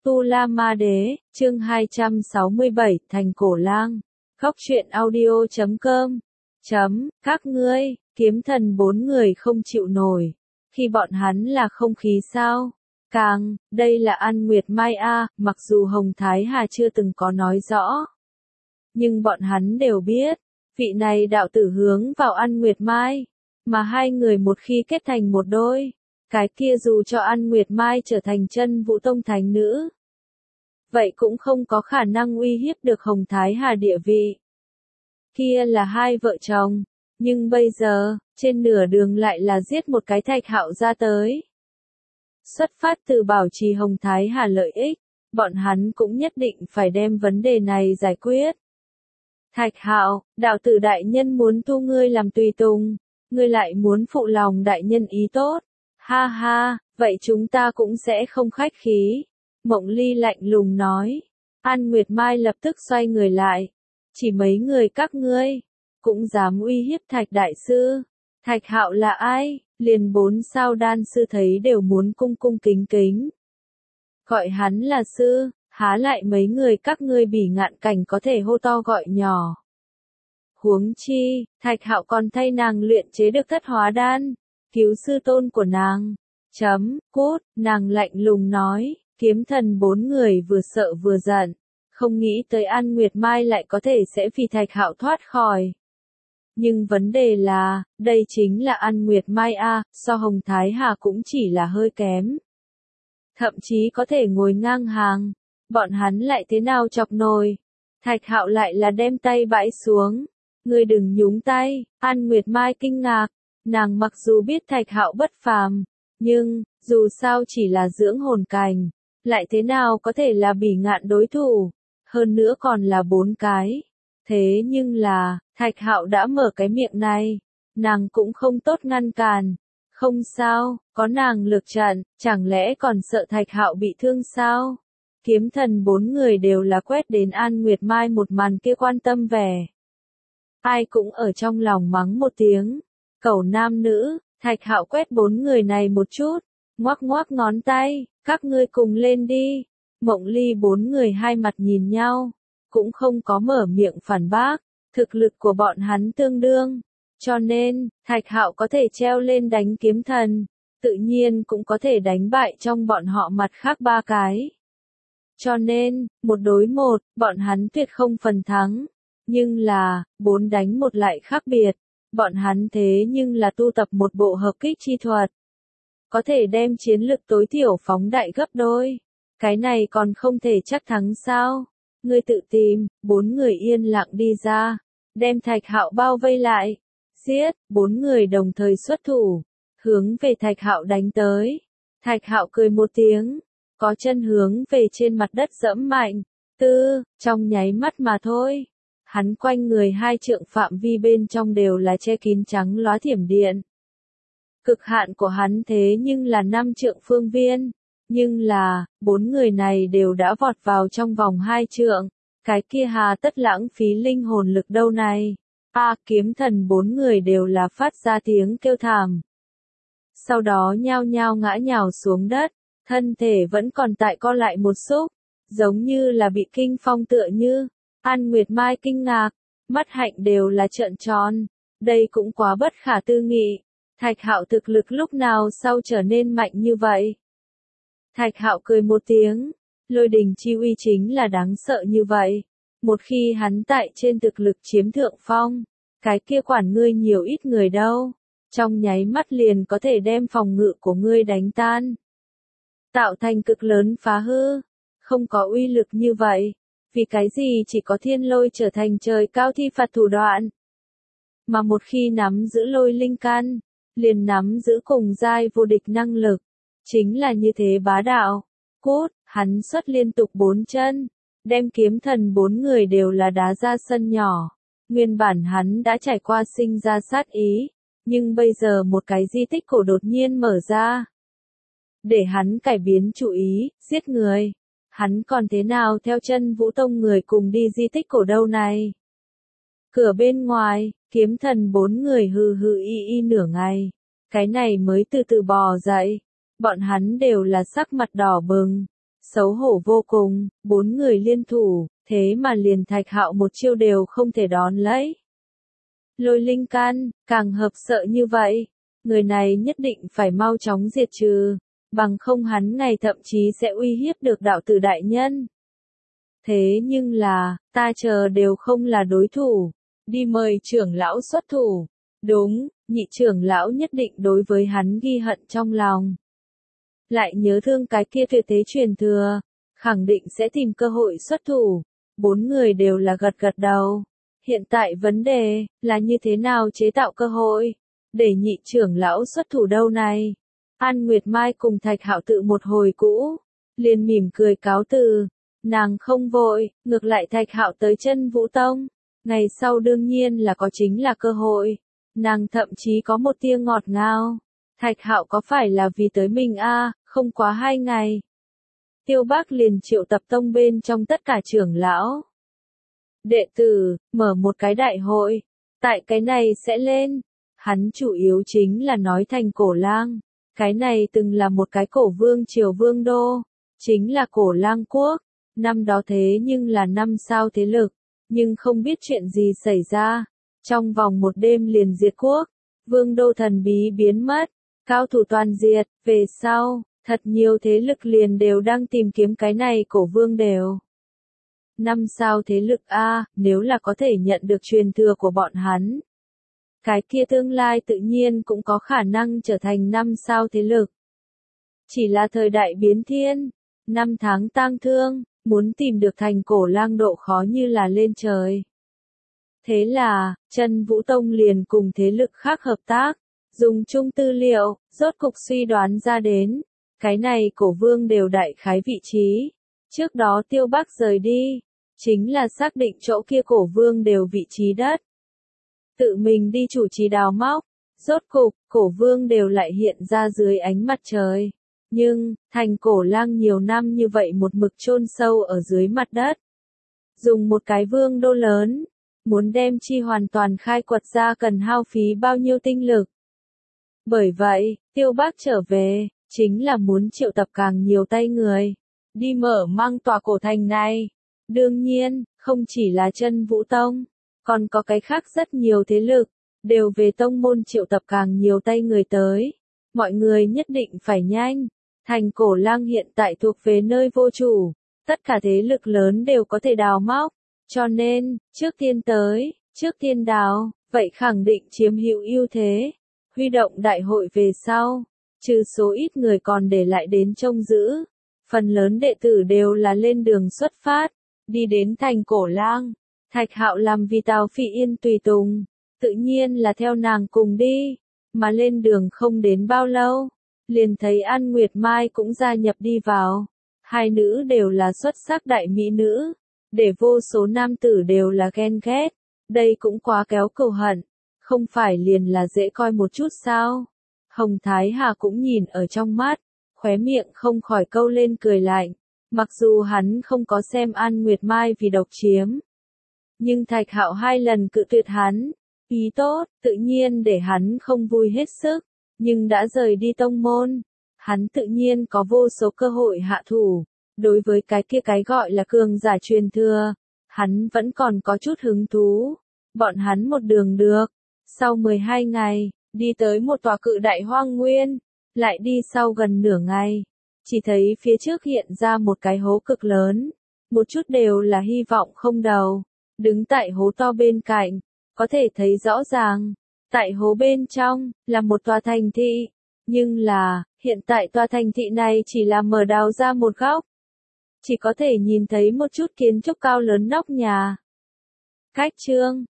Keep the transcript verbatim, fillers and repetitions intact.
Tu La Ma Đế, chương hai trăm sáu mươi bảy, Thành Cổ Lang. Góc truyện audio chấm com. Chấm, các ngươi, kiếm thần bốn người không chịu nổi. Khi bọn hắn là không khí sao? Càng, đây là An Nguyệt Mai a, mặc dù Hồng Thái Hà chưa từng có nói rõ. Nhưng bọn hắn đều biết, vị này đạo tử hướng vào An Nguyệt Mai. Mà hai người một khi kết thành một đôi, cái kia dù cho An Nguyệt Mai trở thành chân Vũ Tông thánh nữ, vậy cũng không có khả năng uy hiếp được Hồng Thái Hà địa vị. Kia là hai vợ chồng, nhưng bây giờ, trên nửa đường lại là giết một cái Thạch Hạo ra tới. Xuất phát từ bảo trì Hồng Thái Hà lợi ích, bọn hắn cũng nhất định phải đem vấn đề này giải quyết. Thạch Hạo, đạo tử đại nhân muốn thu ngươi làm tùy tùng, ngươi lại muốn phụ lòng đại nhân ý tốt. Ha ha, vậy chúng ta cũng sẽ không khách khí. Mộng Ly lạnh lùng nói. An Nguyệt Mai lập tức xoay người lại. Chỉ mấy người các ngươi, cũng dám uy hiếp Thạch đại sư. Thạch Hạo là ai? Liền bốn sao đan sư thấy đều muốn cung cung kính kính. Gọi hắn là sư, há lại mấy người các ngươi bỉ ngạn cảnh có thể hô to gọi nhỏ. Huống chi, Thạch Hạo còn thay nàng luyện chế được thất hóa đan, cứu sư tôn của nàng. Chấm, cút, nàng lạnh lùng nói, kiếm thần bốn người vừa sợ vừa giận, không nghĩ tới An Nguyệt Mai lại có thể sẽ vì Thạch Hạo thoát khỏi. Nhưng vấn đề là, đây chính là An Nguyệt Mai a, so Hồng Thái Hà cũng chỉ là hơi kém. Thậm chí có thể ngồi ngang hàng, bọn hắn lại thế nào chọc nổi. Thạch Hạo lại là đem tay bãi xuống. Ngươi đừng nhúng tay, An Nguyệt Mai kinh ngạc, nàng mặc dù biết Thạch Hạo bất phàm, nhưng, dù sao chỉ là dưỡng hồn cảnh, lại thế nào có thể là bỉ ngạn đối thủ, hơn nữa còn là bốn cái. Thế nhưng là, Thạch Hạo đã mở cái miệng này, nàng cũng không tốt ngăn cản. Không sao, có nàng lực trận, chẳng lẽ còn sợ Thạch Hạo bị thương sao? Kiếm thần bốn người đều là quét đến An Nguyệt Mai một màn kia quan tâm vẻ. Ai cũng ở trong lòng mắng một tiếng. Cẩu nam nữ, Thạch Hạo quét bốn người này một chút, ngoắc ngoắc ngón tay, các ngươi cùng lên đi. Mộng Ly bốn người hai mặt nhìn nhau, cũng không có mở miệng phản bác, thực lực của bọn hắn tương đương. Cho nên, Thạch Hạo có thể treo lên đánh kiếm thần, tự nhiên cũng có thể đánh bại trong bọn họ mặt khác ba cái. Cho nên, một đối một, bọn hắn tuyệt không phần thắng. Nhưng là, bốn đánh một lại khác biệt, bọn hắn thế nhưng là tu tập một bộ hợp kích chi thuật. Có thể đem chiến lực tối thiểu phóng đại gấp đôi. Cái này còn không thể chắc thắng sao? Ngươi tự tìm, bốn người yên lặng đi ra, đem Thạch Hạo bao vây lại. Giết, bốn người đồng thời xuất thủ, hướng về Thạch Hạo đánh tới. Thạch Hạo cười một tiếng, có chân hướng về trên mặt đất dẫm mạnh. Tư, trong nháy mắt mà thôi. Hắn quanh người hai trượng phạm vi bên trong đều là che kín trắng lóa thiểm điện. Cực hạn của hắn thế nhưng là năm trượng phương viên. Nhưng là, bốn người này đều đã vọt vào trong vòng hai trượng. Cái kia hà tất lãng phí linh hồn lực đâu này. A à, kiếm thần bốn người đều là phát ra tiếng kêu thảm. Sau đó nhao nhao ngã nhào xuống đất, thân thể vẫn còn tại co lại một xúc, giống như là bị kinh phong tựa như. An Nguyệt Mai kinh ngạc, mắt hạnh đều là trợn tròn, đây cũng quá bất khả tư nghị. Thạch Hạo thực lực lúc nào sau trở nên mạnh như vậy? Thạch Hạo cười một tiếng, lôi đình chi uy chính là đáng sợ như vậy. Một khi hắn tại trên thực lực chiếm thượng phong, cái kia quản ngươi nhiều ít người đâu, trong nháy mắt liền có thể đem phòng ngự của ngươi đánh tan. Tạo thành cực lớn phá hư, không có uy lực như vậy. Vì cái gì chỉ có thiên lôi trở thành trời cao thi phạt thủ đoạn. Mà một khi nắm giữ lôi linh căn, liền nắm giữ cùng giai vô địch năng lực. Chính là như thế bá đạo. Cút, hắn xuất liên tục bốn chân, đem kiếm thần bốn người đều là đá ra sân nhỏ. Nguyên bản hắn đã trải qua sinh ra sát ý, nhưng bây giờ một cái di tích cổ đột nhiên mở ra. Để hắn cải biến chủ ý, giết người. Hắn còn thế nào theo chân Vũ Tông người cùng đi di tích cổ đâu này? Cửa bên ngoài, kiếm thần bốn người hừ hừ y y nửa ngày. Cái này mới từ từ bò dậy. Bọn hắn đều là sắc mặt đỏ bừng. Xấu hổ vô cùng, bốn người liên thủ, thế mà liền Thạch Hạo một chiêu đều không thể đón lấy. Lôi linh can, càng hợp sợ như vậy, người này nhất định phải mau chóng diệt trừ, bằng không hắn ngày thậm chí sẽ uy hiếp được đạo tử đại nhân. Thế nhưng là, ta chờ đều không là đối thủ, đi mời trưởng lão xuất thủ. Đúng, nhị trưởng lão nhất định đối với hắn ghi hận trong lòng. Lại nhớ thương cái kia tuyệt thế truyền thừa, khẳng định sẽ tìm cơ hội xuất thủ. Bốn người đều là gật gật đầu. Hiện tại vấn đề là như thế nào chế tạo cơ hội để nhị trưởng lão xuất thủ đâu này. An Nguyệt Mai cùng Thạch Hạo tự một hồi cũ, liền mỉm cười cáo từ. Nàng không vội, ngược lại Thạch Hạo tới Chân Vũ Tông, ngày sau đương nhiên là có chính là cơ hội. Nàng thậm chí có một tia ngọt ngào. Thạch Hạo có phải là vì tới mình a, à, không quá hai ngày. Tiêu Bác liền triệu tập tông bên trong tất cả trưởng lão. Đệ tử, mở một cái đại hội. Tại cái này sẽ lên. Hắn chủ yếu chính là nói thành Cổ Lang. Cái này từng là một cái cổ vương triều vương đô. Chính là Cổ Lang quốc. Năm đó thế nhưng là năm sao thế lực. Nhưng không biết chuyện gì xảy ra. Trong vòng một đêm liền diệt quốc. Vương đô thần bí biến mất. Cao thủ toàn diệt. Về sau, thật nhiều thế lực liền đều đang tìm kiếm cái này cổ vương đều. Năm sao thế lực A, nếu là có thể nhận được truyền thừa của bọn hắn. Cái kia tương lai tự nhiên cũng có khả năng trở thành năm sao thế lực. Chỉ là thời đại biến thiên, năm tháng tang thương, muốn tìm được thành Cổ Lang độ khó như là lên trời. Thế là, Chân Vũ Tông liền cùng thế lực khác hợp tác, dùng chung tư liệu, rốt cục suy đoán ra đến. Cái này cổ vương đều đại khái vị trí. Trước đó Tiêu Bác rời đi, chính là xác định chỗ kia cổ vương đều vị trí đất. Tự mình đi chủ trì đào móc, rốt cục, cổ vương đều lại hiện ra dưới ánh mặt trời. Nhưng, thành Cổ Lang nhiều năm như vậy một mực chôn sâu ở dưới mặt đất. Dùng một cái vương đô lớn, muốn đem chi hoàn toàn khai quật ra cần hao phí bao nhiêu tinh lực. Bởi vậy, Tiêu Bác trở về, chính là muốn triệu tập càng nhiều tay người, đi mở mang tòa cổ thành này. Đương nhiên, không chỉ là Chân Vũ Tông, còn có cái khác rất nhiều thế lực, đều về tông môn triệu tập càng nhiều tay người tới. Mọi người nhất định phải nhanh, thành Cổ Lang hiện tại thuộc về nơi vô chủ, tất cả thế lực lớn đều có thể đào móc, cho nên, trước tiên tới, trước tiên đào, vậy khẳng định chiếm hữu ưu thế. Huy động đại hội về sau, trừ số ít người còn để lại đến trông giữ, phần lớn đệ tử đều là lên đường xuất phát, đi đến thành Cổ Lang. Thạch Hạo làm vì Tào Phi Yên tùy tùng, tự nhiên là theo nàng cùng đi, mà lên đường không đến bao lâu, liền thấy An Nguyệt Mai cũng gia nhập đi vào. Hai nữ đều là xuất sắc đại mỹ nữ, để vô số nam tử đều là ghen ghét, đây cũng quá kéo cừu hận. Không phải liền là dễ coi một chút sao? Hồng Thái Hà cũng nhìn ở trong mắt, khóe miệng không khỏi câu lên cười lạnh. Mặc dù hắn không có xem An Nguyệt Mai vì độc chiếm, nhưng Thạch Hạo hai lần cự tuyệt hắn, ý tốt, tự nhiên để hắn không vui hết sức. Nhưng đã rời đi tông môn, hắn tự nhiên có vô số cơ hội hạ thủ. Đối với cái kia cái gọi là cường giả truyền thừa, hắn vẫn còn có chút hứng thú. Bọn hắn một đường được. Sau mười hai ngày, đi tới một tòa cự đại hoang nguyên, lại đi sau gần nửa ngày, chỉ thấy phía trước hiện ra một cái hố cực lớn, một chút đều là hy vọng không đầu. Đứng tại hố to bên cạnh, có thể thấy rõ ràng, tại hố bên trong, là một tòa thành thị, nhưng là, hiện tại tòa thành thị này chỉ là mở đào ra một góc. Chỉ có thể nhìn thấy một chút kiến trúc cao lớn nóc nhà. Cách chương